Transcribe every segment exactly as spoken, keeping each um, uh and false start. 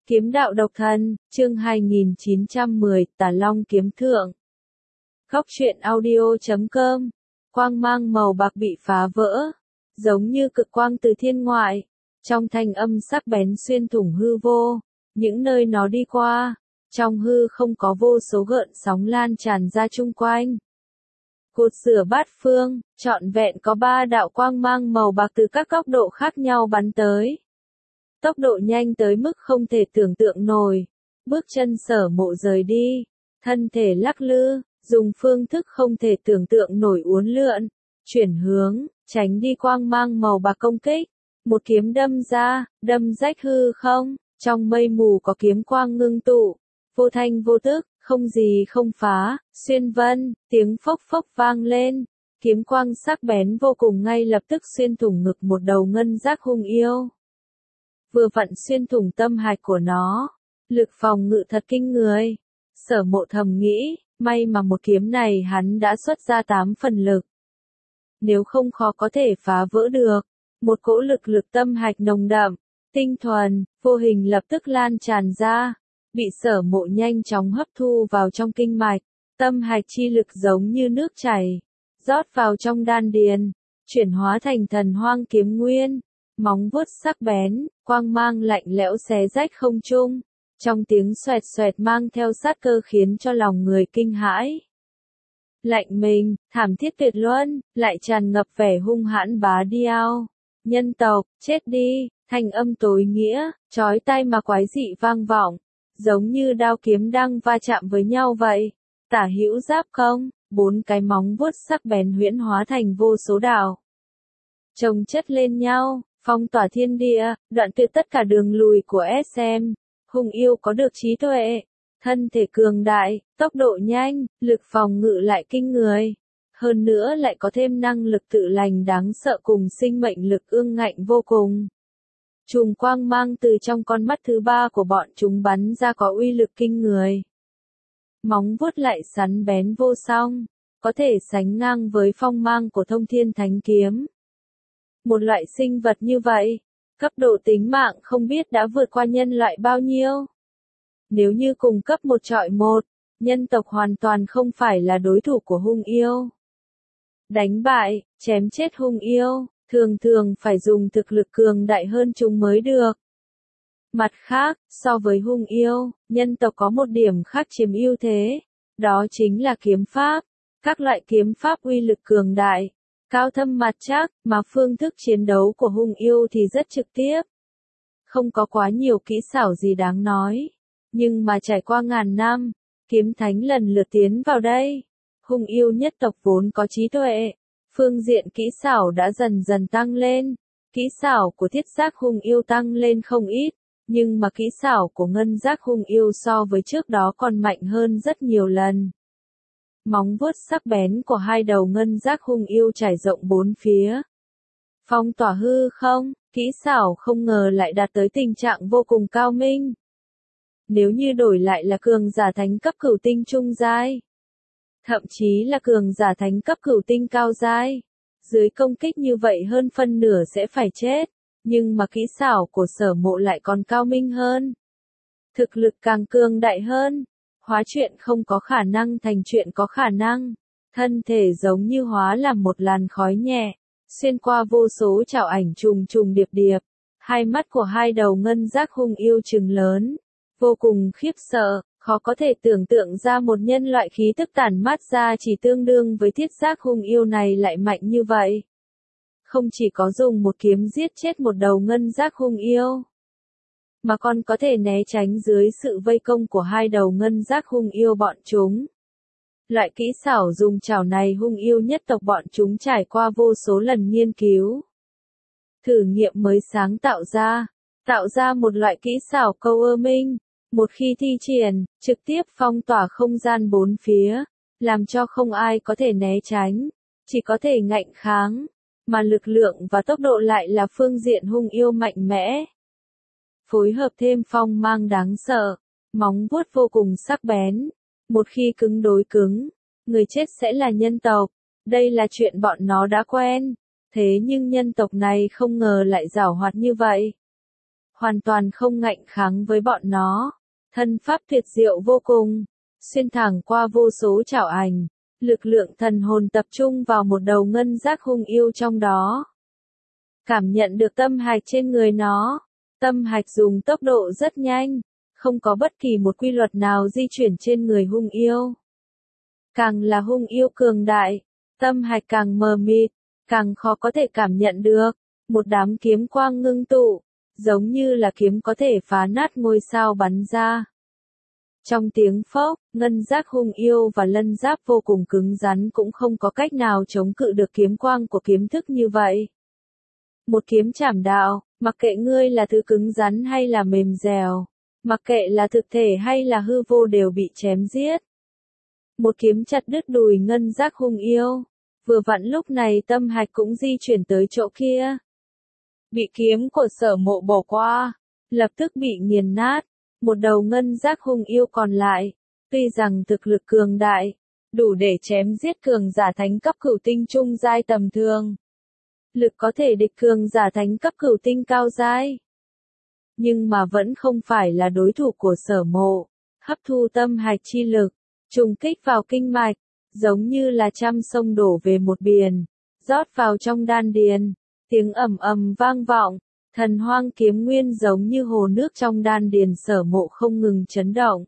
Kiếm đạo độc thân, chương hai nghìn chín trăm mười, Tà Long kiếm thượng. Góc truyện audio chấm com. Quang mang màu bạc bị phá vỡ, giống như cực quang từ thiên ngoại, trong thanh âm sắc bén xuyên thủng hư vô, những nơi nó đi qua, trong hư không có vô số gợn sóng lan tràn ra chung quanh. Cột rửa bát phương, trọn vẹn có ba đạo quang mang màu bạc từ các góc độ khác nhau bắn tới. Tốc độ nhanh tới mức không thể tưởng tượng nổi. Bước chân Sở Mộ rời đi, thân thể lắc lư, dùng phương thức không thể tưởng tượng nổi uốn lượn, chuyển hướng, tránh đi quang mang màu bạc công kích. Một kiếm đâm ra, đâm rách hư không, trong mây mù có kiếm quang ngưng tụ, vô thanh vô tức, không gì không phá, xuyên vân, tiếng phốc phốc vang lên. Kiếm quang sắc bén vô cùng ngay lập tức xuyên thủng ngực một đầu ngân giác hung yêu. Vừa vặn xuyên thủng tâm hạch của nó, lực phòng ngự thật kinh người. Sở Mộ thầm nghĩ, may mà một kiếm này hắn đã xuất ra tám phần lực. Nếu không khó có thể phá vỡ được. Một cỗ lực lực tâm hạch nồng đậm, tinh thuần, vô hình lập tức lan tràn ra, bị Sở Mộ nhanh chóng hấp thu vào trong kinh mạch. Tâm hạch chi lực giống như nước chảy, rót vào trong đan điền, chuyển hóa thành thần hoang kiếm nguyên. Móng vuốt sắc bén, quang mang lạnh lẽo xé rách không trung, trong tiếng xoẹt xoẹt mang theo sát cơ khiến cho lòng người kinh hãi. Lạnh mình, thảm thiết tuyệt luân, lại tràn ngập vẻ hung hãn bá điao. Nhân tộc, chết đi, thanh âm tối nghĩa, chói tai mà quái dị vang vọng, giống như đao kiếm đang va chạm với nhau vậy. Tả hữu giáp công, bốn cái móng vuốt sắc bén huyễn hóa thành vô số đạo, chồng chất lên nhau, phong tỏa thiên địa, đoạn tuyệt tất cả đường lùi của ét em. Hung yêu có được trí tuệ, thân thể cường đại, tốc độ nhanh, lực phòng ngự lại kinh người. Hơn nữa lại có thêm năng lực tự lành đáng sợ cùng sinh mệnh lực ương ngạnh vô cùng. Chùm quang mang từ trong con mắt thứ ba của bọn chúng bắn ra có uy lực kinh người. Móng vuốt lại sắn bén vô song, có thể sánh ngang với phong mang của Thông Thiên Thánh Kiếm. Một loại sinh vật như vậy, cấp độ tính mạng không biết đã vượt qua nhân loại bao nhiêu. Nếu như cùng cấp một chọi một, nhân tộc hoàn toàn không phải là đối thủ của hung yêu. Đánh bại, chém chết hung yêu, thường thường phải dùng thực lực cường đại hơn chúng mới được. Mặt khác, so với hung yêu, nhân tộc có một điểm khác chiếm ưu thế, đó chính là kiếm pháp. Các loại kiếm pháp uy lực cường đại, cao thâm mặt chắc, mà phương thức chiến đấu của hung yêu thì rất trực tiếp. Không có quá nhiều kỹ xảo gì đáng nói. Nhưng mà trải qua ngàn năm, kiếm thánh lần lượt tiến vào đây. Hung yêu nhất tộc vốn có trí tuệ. Phương diện kỹ xảo đã dần dần tăng lên. Kỹ xảo của thiết giác hung yêu tăng lên không ít. Nhưng mà kỹ xảo của ngân giác hung yêu so với trước đó còn mạnh hơn rất nhiều lần. Móng vuốt sắc bén của hai đầu ngân giác hung yêu trải rộng bốn phía. Phong tỏa hư không, kỹ xảo không ngờ lại đạt tới tình trạng vô cùng cao minh. Nếu như đổi lại là cường giả thánh cấp cửu tinh trung giai, thậm chí là cường giả thánh cấp cửu tinh cao giai, dưới công kích như vậy hơn phân nửa sẽ phải chết, nhưng mà kỹ xảo của Sở Mộ lại còn cao minh hơn. Thực lực càng cường đại hơn. Hóa chuyện không có khả năng thành chuyện có khả năng. Thân thể giống như hóa làm một làn khói nhẹ, xuyên qua vô số trảo ảnh trùng trùng điệp điệp. Hai mắt của hai đầu ngân giác hung yêu trừng lớn, vô cùng khiếp sợ, khó có thể tưởng tượng ra một nhân loại khí tức tản mát ra chỉ tương đương với thiết giác hung yêu này lại mạnh như vậy. Không chỉ có dùng một kiếm giết chết một đầu ngân giác hung yêu, mà còn có thể né tránh dưới sự vây công của hai đầu ngân giác hung yêu bọn chúng. Loại kỹ xảo dùng chảo này hung yêu nhất tộc bọn chúng trải qua vô số lần nghiên cứu, thử nghiệm mới sáng tạo ra, tạo ra một loại kỹ xảo câu ơ minh, một khi thi triển, trực tiếp phong tỏa không gian bốn phía, làm cho không ai có thể né tránh, chỉ có thể ngạnh kháng, mà lực lượng và tốc độ lại là phương diện hung yêu mạnh mẽ. Phối hợp thêm phong mang đáng sợ, móng vuốt vô cùng sắc bén. Một khi cứng đối cứng, người chết sẽ là nhân tộc. Đây là chuyện bọn nó đã quen. Thế nhưng nhân tộc này không ngờ lại giảo hoạt như vậy. hoàn toàn không ngạnh kháng với bọn nó. Thân pháp tuyệt diệu vô cùng, xuyên thẳng qua vô số trảo ảnh, lực lượng thần hồn tập trung vào một đầu ngân giác hung yêu trong đó. Cảm nhận được tâm hạch trên người nó, tâm hạch dùng tốc độ rất nhanh, không có bất kỳ một quy luật nào di chuyển trên người hung yêu. Càng là hung yêu cường đại, tâm hạch càng mờ mịt, càng khó có thể cảm nhận được. Một đám kiếm quang ngưng tụ, giống như là kiếm có thể phá nát ngôi sao bắn ra. Trong tiếng phốc, ngân giác hung yêu và lân giáp vô cùng cứng rắn cũng không có cách nào chống cự được kiếm quang của kiếm thức như vậy. Một kiếm chảm đạo, mặc kệ ngươi là thứ cứng rắn hay là mềm dẻo, mặc kệ là thực thể hay là hư vô đều bị chém giết. Một kiếm chặt đứt đùi ngân giác hung yêu, vừa vặn lúc này tâm hạch cũng di chuyển tới chỗ kia. Bị kiếm của Sở Mộ bỏ qua, lập tức bị nghiền nát, một đầu ngân giác hung yêu còn lại, tuy rằng thực lực cường đại, đủ để chém giết cường giả thánh cấp cửu tinh trung giai tầm thường. Lực có thể địch cường giả thánh cấp cửu tinh cao giai. Nhưng mà vẫn không phải là đối thủ của Sở Mộ, hấp thu tâm hạch chi lực, trùng kích vào kinh mạch, giống như là trăm sông đổ về một biển, rót vào trong đan điền, tiếng ầm ầm vang vọng, thần hoang kiếm nguyên giống như hồ nước trong đan điền Sở Mộ không ngừng chấn động,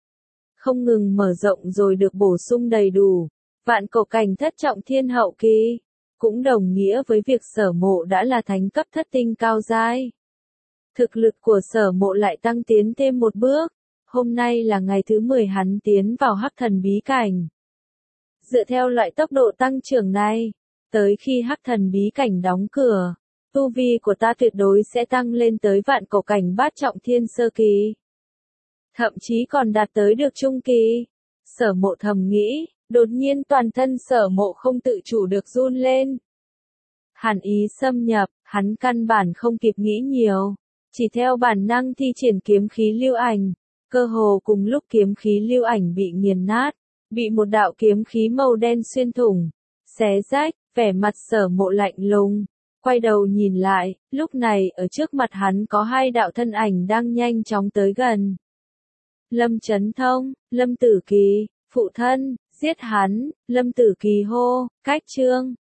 không ngừng mở rộng rồi được bổ sung đầy đủ. Vạn cổ cảnh thất trọng thiên hậu kỳ, cũng đồng nghĩa với việc Sở Mộ đã là thánh cấp thất tinh cao giai. Thực lực của Sở Mộ lại tăng tiến thêm một bước, hôm nay là ngày thứ mười hắn tiến vào hắc thần bí cảnh. Dựa theo loại tốc độ tăng trưởng này, tới khi hắc thần bí cảnh đóng cửa, tu vi của ta tuyệt đối sẽ tăng lên tới vạn cổ cảnh bát trọng thiên sơ kỳ. Thậm chí còn đạt tới được trung kỳ. Sở Mộ thầm nghĩ, đột nhiên toàn thân Sở Mộ không tự chủ được run lên. Hàn ý xâm nhập, hắn căn bản không kịp nghĩ nhiều, chỉ theo bản năng thi triển kiếm khí lưu ảnh, cơ hồ cùng lúc kiếm khí lưu ảnh bị nghiền nát, bị một đạo kiếm khí màu đen xuyên thủng, xé rách, vẻ mặt Sở Mộ lạnh lùng, quay đầu nhìn lại, lúc này ở trước mặt hắn có hai đạo thân ảnh đang nhanh chóng tới gần. Lâm Chấn Thông, Lâm Tử Kỳ, phụ thân, giết hắn, Lâm Tử Kỳ hô, cách chương.